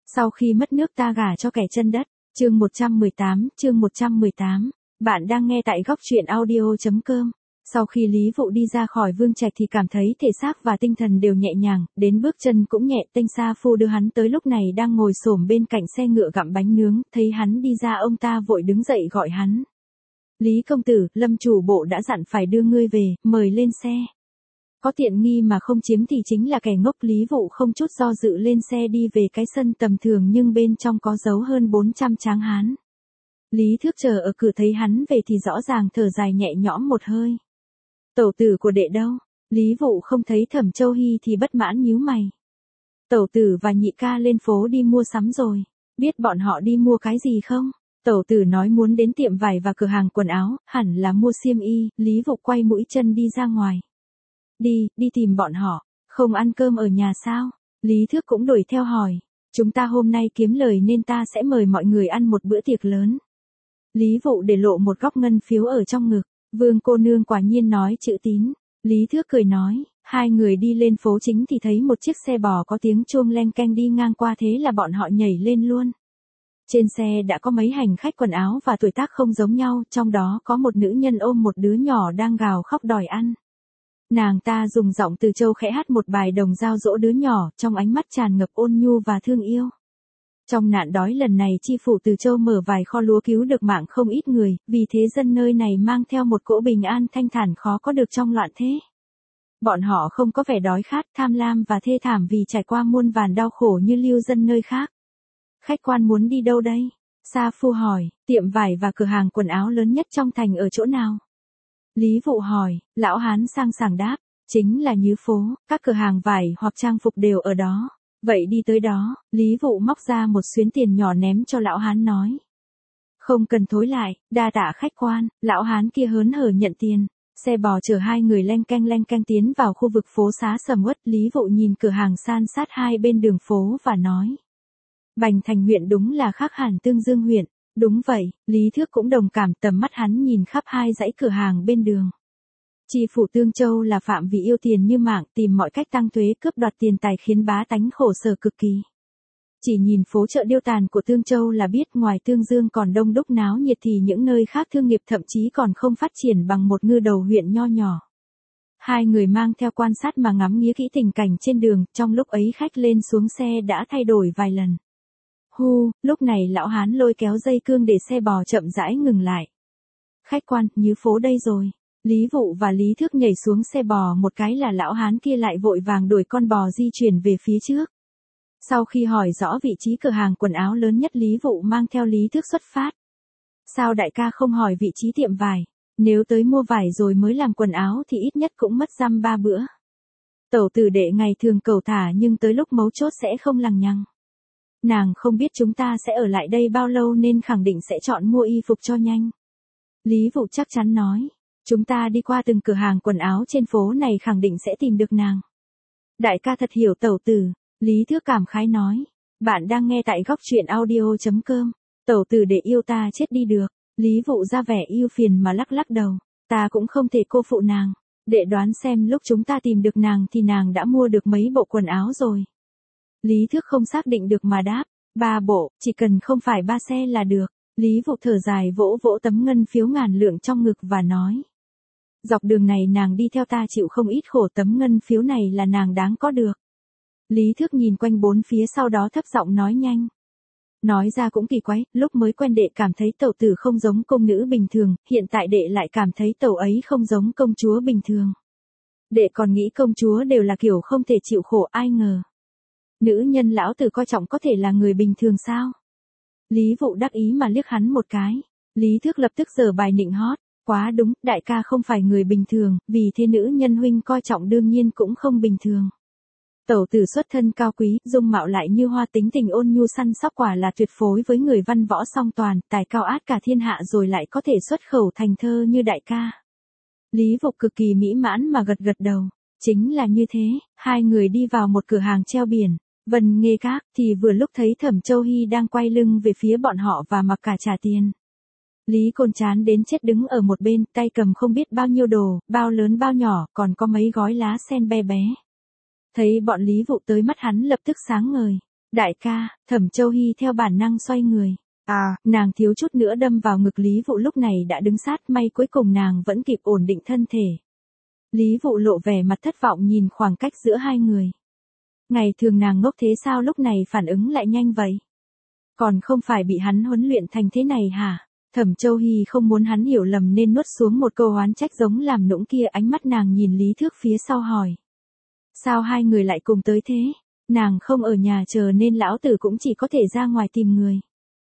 Sau khi mất nước ta gả cho kẻ chân đất. Chương 118. Bạn đang nghe tại góc truyện audio.com. Sau khi Lý Vụ đi ra khỏi Vương Trạch thì cảm thấy thể xác và tinh thần đều nhẹ nhàng, đến bước chân cũng nhẹ. Tênh Sa Phu đưa hắn tới lúc này đang ngồi xổm bên cạnh xe ngựa gặm bánh nướng, thấy hắn đi ra ông ta vội đứng dậy gọi hắn. Lý công tử, Lâm chủ bộ đã dặn phải đưa ngươi về, mời lên xe. Có tiện nghi mà không chiếm thì chính là kẻ ngốc. Lý Vụ không chút do dự lên xe đi về cái sân tầm thường nhưng bên trong có giấu hơn 400 tráng hán. Lý Thước chờ ở cửa thấy hắn về thì rõ ràng thở dài nhẹ nhõm một hơi. Tẩu tử của đệ đâu? Lý Vụ không thấy Thẩm Châu Hy thì bất mãn nhíu mày. Tẩu tử và nhị ca lên phố đi mua sắm rồi. Biết bọn họ đi mua cái gì không? Tẩu tử nói muốn đến tiệm vải và cửa hàng quần áo, hẳn là mua xiêm y. Lý Vụ quay mũi chân đi ra ngoài. Đi tìm bọn họ, không ăn cơm ở nhà sao? Lý Thước cũng đuổi theo hỏi. Chúng ta hôm nay kiếm lời nên ta sẽ mời mọi người ăn một bữa tiệc lớn. Lý Vụ để lộ một góc ngân phiếu ở trong ngực. Vương cô nương quả nhiên nói chữ tín. Lý Thước cười nói. Hai người đi lên phố chính thì thấy một chiếc xe bò có tiếng chuông leng keng đi ngang qua, thế là bọn họ nhảy lên luôn. Trên xe đã có mấy hành khách quần áo và tuổi tác không giống nhau, trong đó có một nữ nhân ôm một đứa nhỏ đang gào khóc đòi ăn. Nàng ta dùng giọng Từ Châu khẽ hát một bài đồng dao dỗ đứa nhỏ, trong ánh mắt tràn ngập ôn nhu và thương yêu. Trong nạn đói lần này chi phủ Từ Châu mở vài kho lúa cứu được mạng không ít người, vì thế dân nơi này mang theo một cỗ bình an thanh thản khó có được trong loạn thế. Bọn họ không có vẻ đói khát, tham lam và thê thảm vì trải qua muôn vàn đau khổ như lưu dân nơi khác. Khách quan muốn đi đâu đây? Sa Phu hỏi. Tiệm vải và cửa hàng quần áo lớn nhất trong thành ở chỗ nào? Lý Vụ hỏi. Lão hán sang sảng đáp. Chính là Nhứ phố, các cửa hàng vải hoặc trang phục đều ở đó. Vậy đi tới đó. Lý Vụ móc ra một xuyến tiền nhỏ ném cho lão hán nói. Không cần thối lại, đa tạ khách quan. Lão hán kia hớn hở nhận tiền. Xe bò chở hai người leng keng tiến vào khu vực phố xá sầm uất. Lý Vụ nhìn cửa hàng san sát hai bên đường phố và nói. Bành Thành huyện đúng là khác hẳn Tương Dương huyện. Đúng vậy, Lý Thước cũng đồng cảm, tầm mắt hắn nhìn khắp hai dãy cửa hàng bên đường. Chi phủ Tương Châu là phạm vì yêu tiền như mạng, tìm mọi cách tăng thuế cướp đoạt tiền tài khiến bá tánh khổ sở cực kỳ. Chỉ nhìn phố chợ điêu tàn của Tương Châu là biết ngoài Tương Dương còn đông đúc náo nhiệt thì những nơi khác thương nghiệp thậm chí còn không phát triển bằng một ngư đầu huyện nho nhỏ. Hai người mang theo quan sát mà ngắm nghía kỹ tình cảnh trên đường, trong lúc ấy khách lên xuống xe đã thay đổi vài lần. Lúc này lão hán lôi kéo dây cương để xe bò chậm rãi ngừng lại. Khách quan, Nhứ phố đây rồi. Lý Vụ và Lý Thước nhảy xuống xe bò một cái là lão hán kia lại vội vàng đuổi con bò di chuyển về phía trước. Sau khi hỏi rõ vị trí cửa hàng quần áo lớn nhất, Lý Vụ mang theo Lý Thước xuất phát. Sao đại ca không hỏi vị trí tiệm vải? Nếu tới mua vải rồi mới làm quần áo thì ít nhất cũng mất dăm 3 bữa. Tẩu tử đệ ngày thường cầu thả nhưng tới lúc mấu chốt sẽ không lằng nhằng. Nàng không biết chúng ta sẽ ở lại đây bao lâu nên khẳng định sẽ chọn mua y phục cho nhanh. Lý Vụ chắc chắn nói. Chúng ta đi qua từng cửa hàng quần áo trên phố này khẳng định sẽ tìm được nàng. Đại ca thật hiểu tẩu tử. Lý Thước cảm khái nói. Bạn đang nghe tại góc truyện audio.com. Tẩu tử để yêu ta chết đi được. Lý Vụ ra vẻ yêu phiền mà lắc đầu. Ta cũng không thể cô phụ nàng. Đệ đoán xem lúc chúng ta tìm được nàng thì nàng đã mua được mấy bộ quần áo rồi. Lý Thước không xác định được mà đáp. 3 bộ, chỉ cần không phải 3 xe là được. Lý Vụ thở dài vỗ tấm ngân phiếu ngàn lượng trong ngực và nói. Dọc đường này nàng đi theo ta chịu không ít khổ, tấm ngân phiếu này là nàng đáng có được. Lý Thước nhìn quanh bốn phía sau đó thấp giọng nói nhanh. Nói ra cũng kỳ quái, lúc mới quen đệ cảm thấy tẩu tử không giống công nữ bình thường, hiện tại đệ lại cảm thấy tẩu ấy không giống công chúa bình thường. Đệ còn nghĩ công chúa đều là kiểu không thể chịu khổ, ai ngờ. Nữ nhân lão tử coi trọng có thể là người bình thường sao? Lý Vụ đắc ý mà liếc hắn một cái. Lý Thước lập tức giở bài nịnh hót. Quá đúng, đại ca không phải người bình thường, vì thế nữ nhân huynh coi trọng đương nhiên cũng không bình thường. Tẩu tử xuất thân cao quý, dung mạo lại như hoa, tính tình ôn nhu săn sóc, quả là tuyệt phối với người văn võ song toàn, tài cao át cả thiên hạ rồi lại có thể xuất khẩu thành thơ như đại ca. Lý Vụ cực kỳ mỹ mãn mà gật đầu. Chính là như thế, hai người đi vào một cửa hàng treo biển, Vân Nghê Các, thì vừa lúc thấy Thẩm Châu Hy đang quay lưng về phía bọn họ và mặc cả trả tiền. Lý Côn chán đến chết đứng ở một bên, tay cầm không biết bao nhiêu đồ, bao lớn bao nhỏ, còn có mấy gói lá sen be bé. Thấy bọn Lý Vụ tới mắt hắn lập tức sáng ngời. Đại ca, Thẩm Châu Hy theo bản năng xoay người. Nàng thiếu chút nữa đâm vào ngực Lý Vụ lúc này đã đứng sát, may cuối cùng nàng vẫn kịp ổn định thân thể. Lý Vụ lộ vẻ mặt thất vọng nhìn khoảng cách giữa hai người. Ngày thường nàng ngốc thế sao lúc này phản ứng lại nhanh vậy? Còn không phải bị hắn huấn luyện thành thế này hả? Thẩm Châu Hy không muốn hắn hiểu lầm nên nuốt xuống một câu oán trách giống làm nũng kia, ánh mắt nàng nhìn Lý Thước phía sau hỏi. Sao hai người lại cùng tới thế? Nàng không ở nhà chờ nên lão tử cũng chỉ có thể ra ngoài tìm người.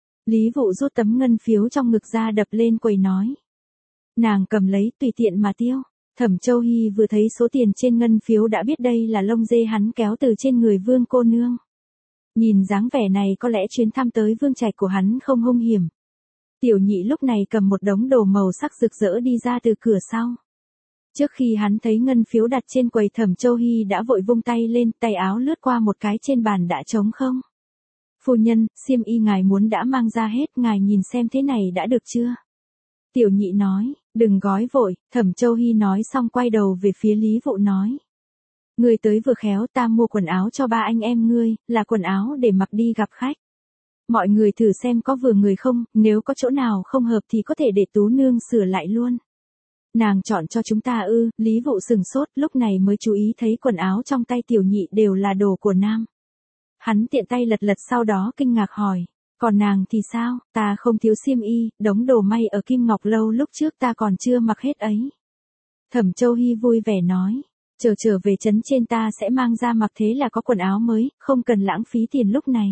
Lý Vụ rút tấm ngân phiếu trong ngực ra đập lên quầy nói. Nàng cầm lấy tùy tiện mà tiêu. Thẩm Châu Hy vừa thấy số tiền trên ngân phiếu đã biết đây là lông dê hắn kéo từ trên người Vương cô nương. Nhìn dáng vẻ này có lẽ chuyến thăm tới Vương Trạch của hắn không hung hiểm. Tiểu Nhị lúc này cầm một đống đồ màu sắc rực rỡ đi ra từ cửa sau. Trước khi hắn thấy ngân phiếu đặt trên quầy, Thẩm Châu Hy đã vội vung tay lên, tay áo lướt qua một cái trên bàn đã trống không. Phu nhân, xiêm y ngài muốn đã mang ra hết, ngài nhìn xem thế này đã được chưa? Tiểu Nhị nói, đừng gói vội. Thẩm Châu Hy nói xong quay đầu về phía Lý Vụ nói. Ngươi tới vừa khéo, ta mua quần áo cho ba anh em ngươi, là quần áo để mặc đi gặp khách. Mọi người thử xem có vừa người không, nếu có chỗ nào không hợp thì có thể để Tú Nương sửa lại luôn. Nàng chọn cho chúng ta ư? Lý Vụ sừng sốt, lúc này mới chú ý thấy quần áo trong tay Tiểu Nhị đều là đồ của nam. Hắn tiện tay lật lật sau đó kinh ngạc hỏi. Còn nàng thì sao? Ta không thiếu xiêm y, đống đồ may ở Kim Ngọc Lâu lúc trước ta còn chưa mặc hết ấy. Thẩm Châu Hy vui vẻ nói. Trở về trấn trên ta sẽ mang ra mặc, thế là có quần áo mới, không cần lãng phí tiền lúc này.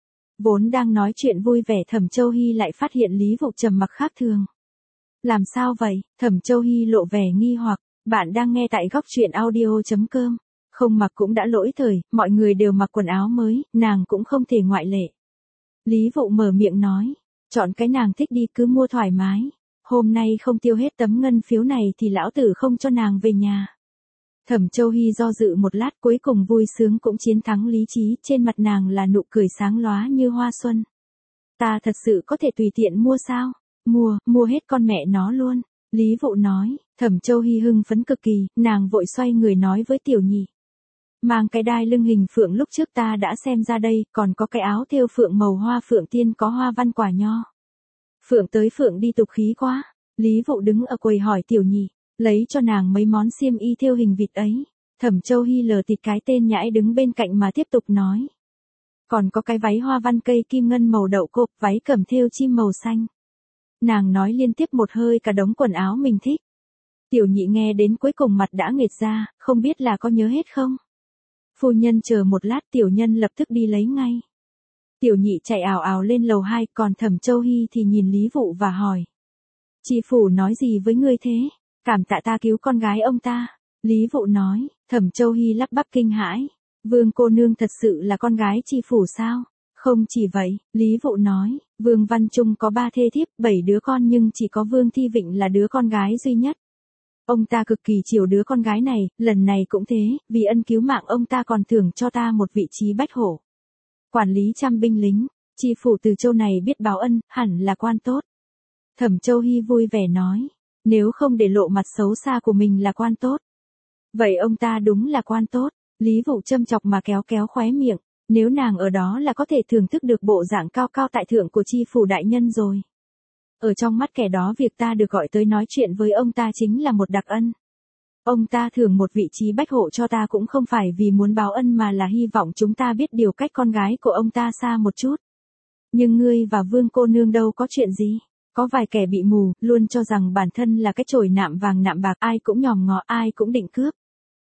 Vốn đang nói chuyện vui vẻ, Thẩm Châu Hy lại phát hiện Lý Vụ trầm mặc khác thường. Làm sao vậy? Thẩm Châu Hy lộ vẻ nghi hoặc. Bạn đang nghe tại góc truyện audio.com. Không mặc cũng đã lỗi thời, mọi người đều mặc quần áo mới, nàng cũng không thể ngoại lệ. Lý Vụ mở miệng nói. Chọn cái nàng thích đi, cứ mua thoải mái. Hôm nay không tiêu hết tấm ngân phiếu này thì lão tử không cho nàng về nhà. Thẩm Châu Hy do dự một lát, cuối cùng vui sướng cũng chiến thắng lý trí, trên mặt nàng là nụ cười sáng lóa như hoa xuân. Ta thật sự có thể tùy tiện mua sao? Mua hết con mẹ nó luôn. Lý Vụ nói. Thẩm Châu Hy hưng phấn cực kỳ, nàng vội xoay người nói với Tiểu Nhị. Mang cái đai lưng hình phượng lúc trước ta đã xem ra đây, còn có cái áo thêu phượng màu hoa phượng tiên có hoa văn quả nho. Phượng tới phượng đi tục khí quá. Lý Vụ đứng ở quầy hỏi Tiểu Nhị. Lấy cho nàng mấy món xiêm y thêu hình vịt ấy. Thẩm Châu Hy lờ tịt cái tên nhãi đứng bên cạnh mà tiếp tục nói. Còn có cái váy hoa văn cây kim ngân màu đậu cộp, váy cẩm thêu chim màu xanh. Nàng nói liên tiếp một hơi cả đống quần áo mình thích. Tiểu Nhị nghe đến cuối cùng mặt đã nghệt ra, không biết là có nhớ hết không? Phu nhân chờ một lát, tiểu nhân lập tức đi lấy ngay. Tiểu Nhị chạy ào ào lên lầu 2, còn Thẩm Châu Hy thì nhìn Lý Vụ và hỏi. Chị phủ nói gì với ngươi thế? Cảm tạ ta cứu con gái ông ta. Lý Vụ nói. Thẩm Châu Hy lắp bắp kinh hãi. Vương cô nương thật sự là con gái chi phủ sao? Không chỉ vậy, Lý Vụ nói. Vương Văn Trung có 3 thê thiếp, 7 đứa con nhưng chỉ có Vương Thi Vịnh là đứa con gái duy nhất. Ông ta cực kỳ chiều đứa con gái này, lần này cũng thế, vì ân cứu mạng ông ta còn thưởng cho ta một vị trí bách hổ. Quản lý trăm binh lính, chi phủ Từ Châu này biết báo ân, hẳn là quan tốt. Thẩm Châu Hy vui vẻ nói. Nếu không để lộ mặt xấu xa của mình là quan tốt. Vậy ông ta đúng là quan tốt. Lý Vụ châm chọc mà kéo kéo khóe miệng. Nếu nàng ở đó là có thể thưởng thức được bộ dạng cao cao tại thượng của chi phủ đại nhân rồi. Ở trong mắt kẻ đó việc ta được gọi tới nói chuyện với ông ta chính là một đặc ân. Ông ta thưởng một vị trí bách hộ cho ta cũng không phải vì muốn báo ân mà là hy vọng chúng ta biết điều cách con gái của ông ta xa một chút. Nhưng ngươi và Vương cô nương đâu có chuyện gì. Có vài kẻ bị mù, luôn cho rằng bản thân là cái chổi nạm vàng nạm bạc, ai cũng nhòm ngó, ai cũng định cướp.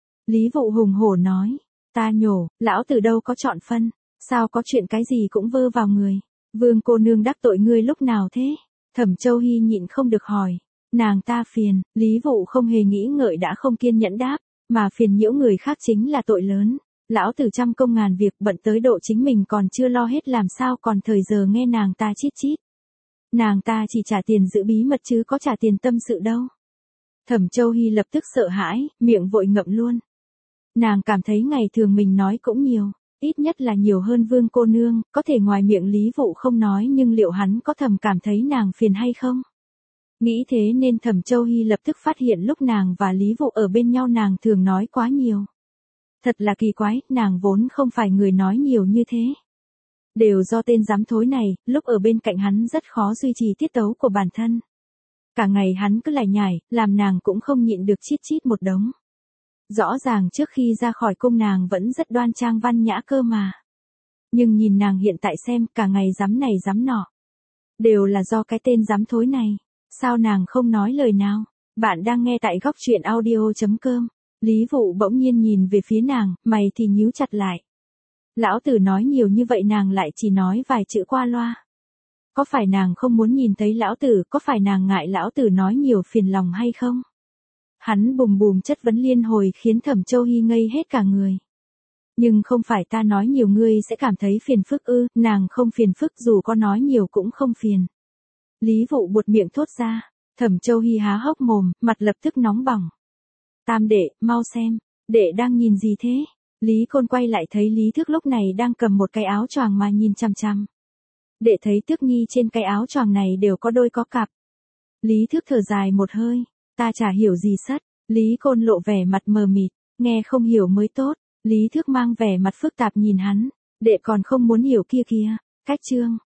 Lý Vụ hùng hổ nói. Ta nhổ, lão từ đâu có chọn phân. Sao có chuyện cái gì cũng vơ vào người. Vương cô nương đắc tội ngươi lúc nào thế? Thẩm Châu Hy nhịn không được hỏi. Nàng ta phiền. Lý Vụ không hề nghĩ ngợi đã không kiên nhẫn đáp. Mà phiền nhiễu người khác chính là tội lớn. Lão tử trăm công ngàn việc bận tới độ chính mình còn chưa lo hết, làm sao còn thời giờ nghe nàng ta chít chít. Nàng ta chỉ trả tiền giữ bí mật chứ có trả tiền tâm sự đâu. Thẩm Châu Hy lập tức sợ hãi, miệng vội ngậm luôn. Nàng cảm thấy ngày thường mình nói cũng nhiều, ít nhất là nhiều hơn Vương cô nương, có thể ngoài miệng Lý Vụ không nói nhưng liệu hắn có thầm cảm thấy nàng phiền hay không? Nghĩ thế nên Thẩm Châu Hy lập tức phát hiện lúc nàng và Lý Vụ ở bên nhau nàng thường nói quá nhiều. Thật là kỳ quái, nàng vốn không phải người nói nhiều như thế. Đều do tên giám thối này, lúc ở bên cạnh hắn rất khó duy trì tiết tấu của bản thân. Cả ngày hắn cứ lải nhải, làm nàng cũng không nhịn được chít chít một đống. Rõ ràng trước khi ra khỏi cung nàng vẫn rất đoan trang văn nhã cơ mà. Nhưng nhìn nàng hiện tại xem, cả ngày dám này dám nọ. Đều là do cái tên giám thối này. Sao nàng không nói lời nào? Bạn đang nghe tại góc truyện audio.com. Lý Vụ bỗng nhiên nhìn về phía nàng, mày thì nhíu chặt lại. Lão tử nói nhiều như vậy nàng lại chỉ nói vài chữ qua loa. Có phải nàng không muốn nhìn thấy lão tử, có phải nàng ngại lão tử nói nhiều phiền lòng hay không? Hắn bùm bùm chất vấn liên hồi khiến Thẩm Châu Hy ngây hết cả người. Nhưng không phải ta nói nhiều ngươi sẽ cảm thấy phiền phức ư, nàng không phiền phức dù có nói nhiều cũng không phiền. Lý Vụ buột miệng thốt ra, Thẩm Châu Hy há hốc mồm, mặt lập tức nóng bỏng. Tam đệ, mau xem, đệ đang nhìn gì thế? Lý Côn quay lại thấy Lý Thước lúc này đang cầm một cái áo choàng mà nhìn chằm chằm. Đệ thấy Tước Nhi trên cái áo choàng này đều có đôi có cặp. Lý Thước thở dài một hơi, ta chả hiểu gì sất. Lý Côn lộ vẻ mặt mờ mịt, nghe không hiểu mới tốt. Lý Thước mang vẻ mặt phức tạp nhìn hắn, đệ còn không muốn hiểu kia kìa. Cách chương,